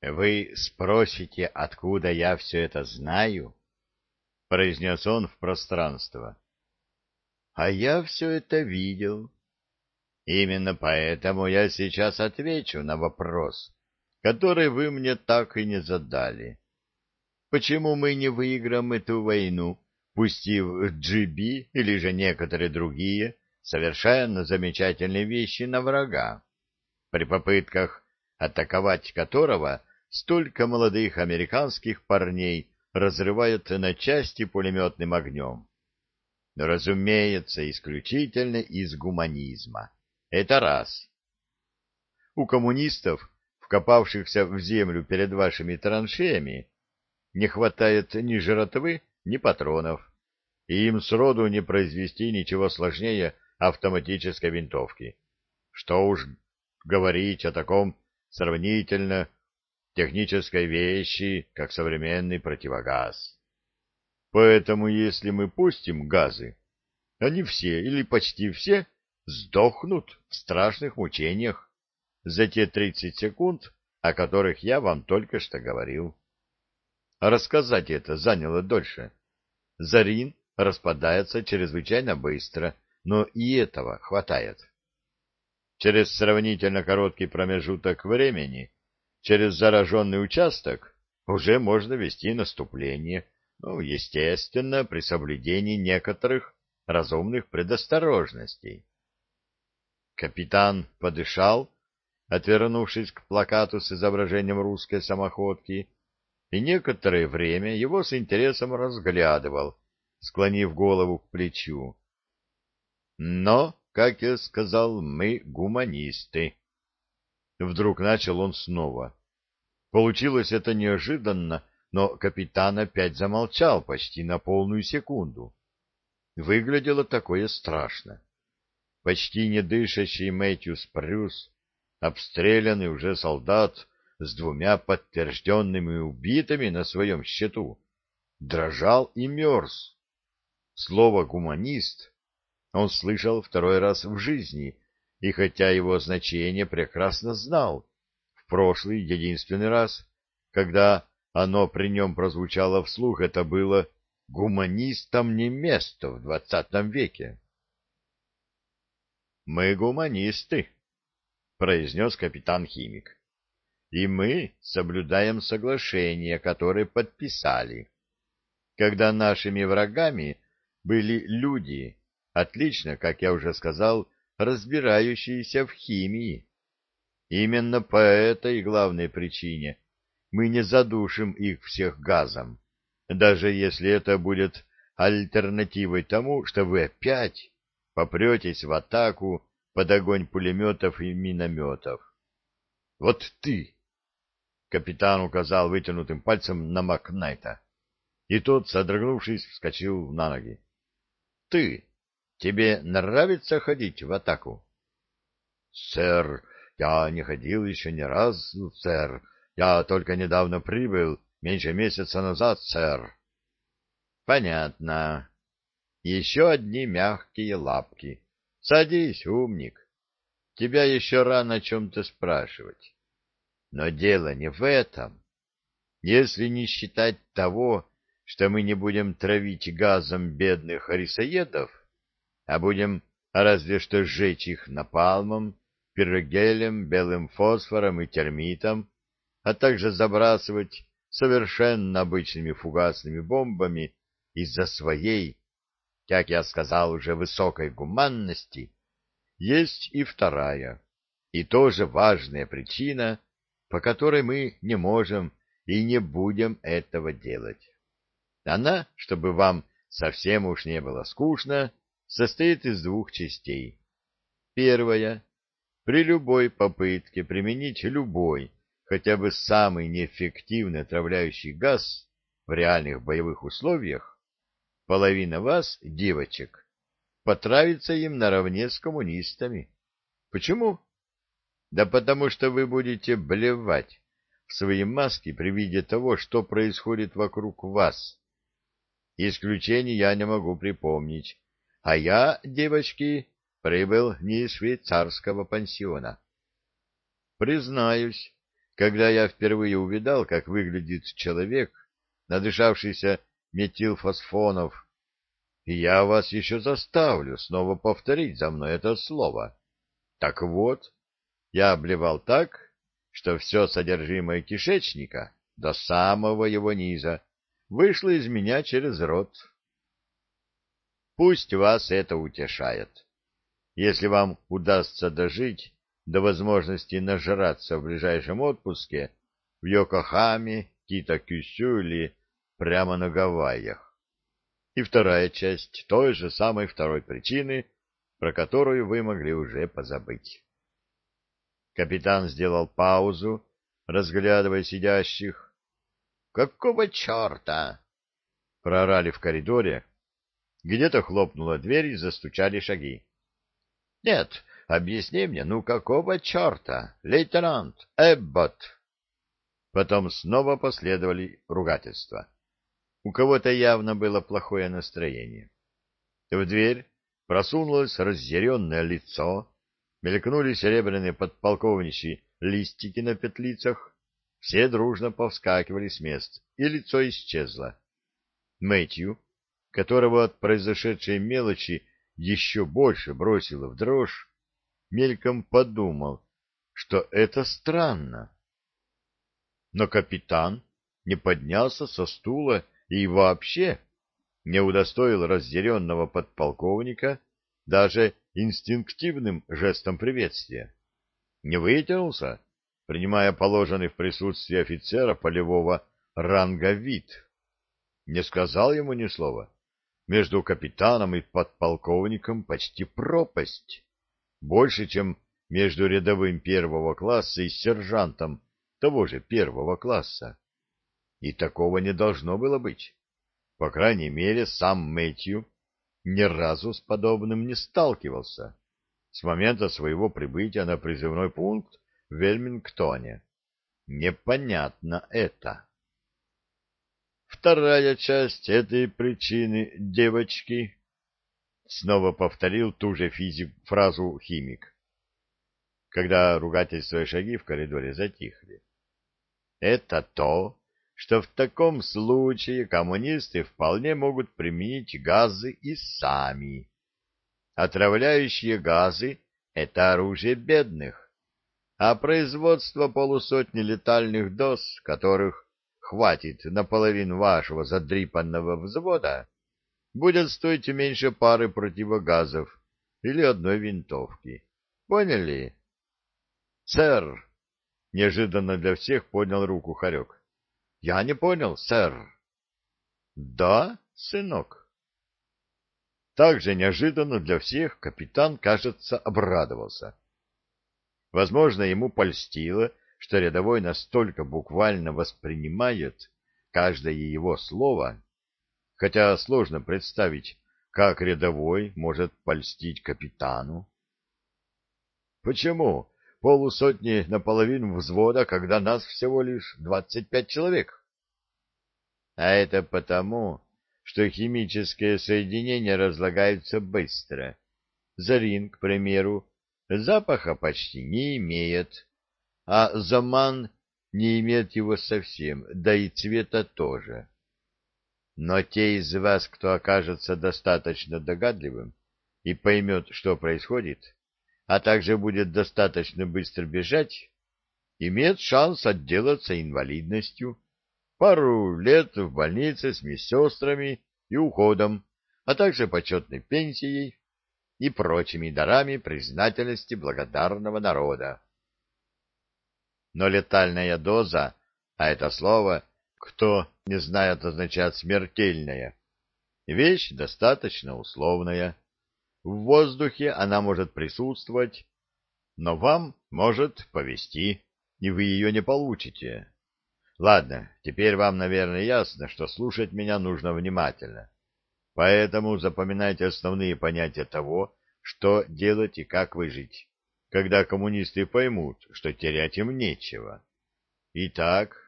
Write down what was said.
Вы спросите, откуда я все это знаю? — произнес он в пространство. — А я все это видел. Именно поэтому я сейчас отвечу на вопрос, который вы мне так и не задали. Почему мы не выиграем эту войну, пустив GB или же некоторые другие совершенно замечательные вещи на врага, при попытках атаковать которого столько молодых американских парней разрывают на части пулеметным огнем? Разумеется, исключительно из гуманизма. Это раз. У коммунистов, вкопавшихся в землю перед вашими траншеями, не хватает ни жратвы, ни патронов, и им сроду не произвести ничего сложнее автоматической винтовки. Что уж говорить о таком сравнительно технической вещи, как современный противогаз. Поэтому, если мы пустим газы, они все или почти все сдохнут в страшных мучениях за те 30 секунд, о которых я вам только что говорил. А рассказать это заняло дольше. Зарин распадается чрезвычайно быстро, но и этого хватает. Через сравнительно короткий промежуток времени, через зараженный участок, уже можно вести наступление, естественно, при соблюдении некоторых разумных предосторожностей. Капитан подышал, отвернувшись к плакату с изображением русской самоходки, и некоторое время его с интересом разглядывал, склонив голову к плечу. Но, как я сказал, мы гуманисты. Вдруг начал он снова. Получилось это неожиданно, но капитан опять замолчал почти на полную секунду. Выглядело такое страшно. Почти не дышащий Мэтью Спрюс, обстрелянный уже солдат с 2 подтвержденными убитыми на своем счету, дрожал и мерз. Слово «гуманист» он слышал второй раз в жизни, и хотя его значение прекрасно знал, в прошлый единственный раз, когда оно при нем прозвучало вслух, это было «гуманистам не место в 20 веке». «Мы гуманисты», — произнес капитан-химик, — «и мы соблюдаем соглашение, которое подписали. Когда нашими врагами были люди, отлично, как я уже сказал, разбирающиеся в химии. Именно по этой главной причине мы не задушим их всех газом, даже если это будет альтернативой тому, что вы опять попретесь в атаку под огонь пулеметов и минометов. Вот ты, — капитан указал вытянутым пальцем на Макнайта, и тот, содрогнувшись, вскочил на ноги. — Ты, тебе нравится ходить в атаку? — Сэр, я не ходил еще ни разу, сэр. Я только недавно прибыл, меньше месяца назад, сэр. — Понятно. Еще одни мягкие лапки. Садись, умник. Тебя еще рано о чем-то спрашивать. Но дело не в этом. Если не считать того, что мы не будем травить газом бедных рисоедов, а будем разве что сжечь их напалмом, пирогелем, белым фосфором и термитом, а также забрасывать совершенно обычными фугасными бомбами из-за своей, как я сказал, уже высокой гуманности, есть и вторая, и тоже важная причина, по которой мы не можем и не будем этого делать. Она, чтобы вам совсем уж не было скучно, состоит из 2 частей. Первая. При любой попытке применить любой, хотя бы самый неэффективный отравляющий газ в реальных боевых условиях, половина вас, девочек, потравится им наравне с коммунистами. Почему? Да потому что вы будете блевать в свои маски при виде того, что происходит вокруг вас. Исключений я не могу припомнить. А я, девочки, прибыл не из швейцарского пансиона. Признаюсь, когда я впервые увидал, как выглядит человек, надышавшийся метилфосфонов, и я вас еще заставлю снова повторить за мной это слово. Так вот, я обливал так, что все содержимое кишечника до самого его низа вышло из меня через рот. Пусть вас это утешает. Если вам удастся дожить до возможности нажраться в ближайшем отпуске в Йокохаме, Кита-Кюсю или прямо на Гавайях. И вторая часть той же самой второй причины, про которую вы могли уже позабыть. Капитан сделал паузу, разглядывая сидящих. «Какого черта?» — проорали в коридоре. Где-то хлопнула дверь и застучали шаги. «Нет, объясни мне, ну какого черта, лейтенант Эбботт?» Потом снова последовали ругательства. У кого-то явно было плохое настроение. В дверь просунулось разъяренное лицо, мелькнули серебряные подполковничьи листики на петлицах, все дружно повскакивали с мест, и лицо исчезло. Мэтью, которого от произошедшей мелочи еще больше бросило в дрожь, мельком подумал, что это странно. Но капитан не поднялся со стула и вообще не удостоил разъяренного подполковника даже инстинктивным жестом приветствия. Не вытянулся, принимая положенный в присутствии офицера полевого ранга вид. Не сказал ему ни слова. Между капитаном и подполковником почти пропасть. Больше, чем между рядовым первого класса и сержантом того же первого класса. И такого не должно было быть. По крайней мере, сам Мэтью ни разу с подобным не сталкивался с момента своего прибытия на призывной пункт в Вельмингтоне. Непонятно это. Вторая часть этой причины, девочки, снова повторил ту же фразу химик, когда ругательства и шаги в коридоре затихли. Это то, что в таком случае коммунисты вполне могут применить газы и сами. Отравляющие газы — это оружие бедных, а производство полусотни летальных доз, которых хватит наполовину вашего задрипанного взвода, будет стоить меньше пары противогазов или одной винтовки. Поняли? — Сэр! — неожиданно для всех поднял руку Хорек. — Я не понял, сэр. — Да, сынок? Также неожиданно для всех капитан, кажется, обрадовался. Возможно, ему польстило, что рядовой настолько буквально воспринимает каждое его слово, хотя сложно представить, как рядовой может польстить капитану. Почему полусотни наполовину взвода, когда нас всего лишь 25 человек? А это потому, что химические соединения разлагаются быстро. Зарин, к примеру, запаха почти не имеет, а заман не имеет его совсем, да и цвета тоже. Но те из вас, кто окажется достаточно догадливым и поймет, что происходит, а также будет достаточно быстро бежать, имеет шанс отделаться инвалидностью, пару лет в больнице с медсестрами и уходом, а также почетной пенсией и прочими дарами признательности благодарного народа. Но летальная доза, а это слово, кто не знает, означает смертельная, вещь достаточно условная. В воздухе она может присутствовать, но вам может повезти, и вы ее не получите. Ладно, теперь вам, наверное, ясно, что слушать меня нужно внимательно. Поэтому запоминайте основные понятия того, что делать и как выжить, когда коммунисты поймут, что терять им нечего. Итак,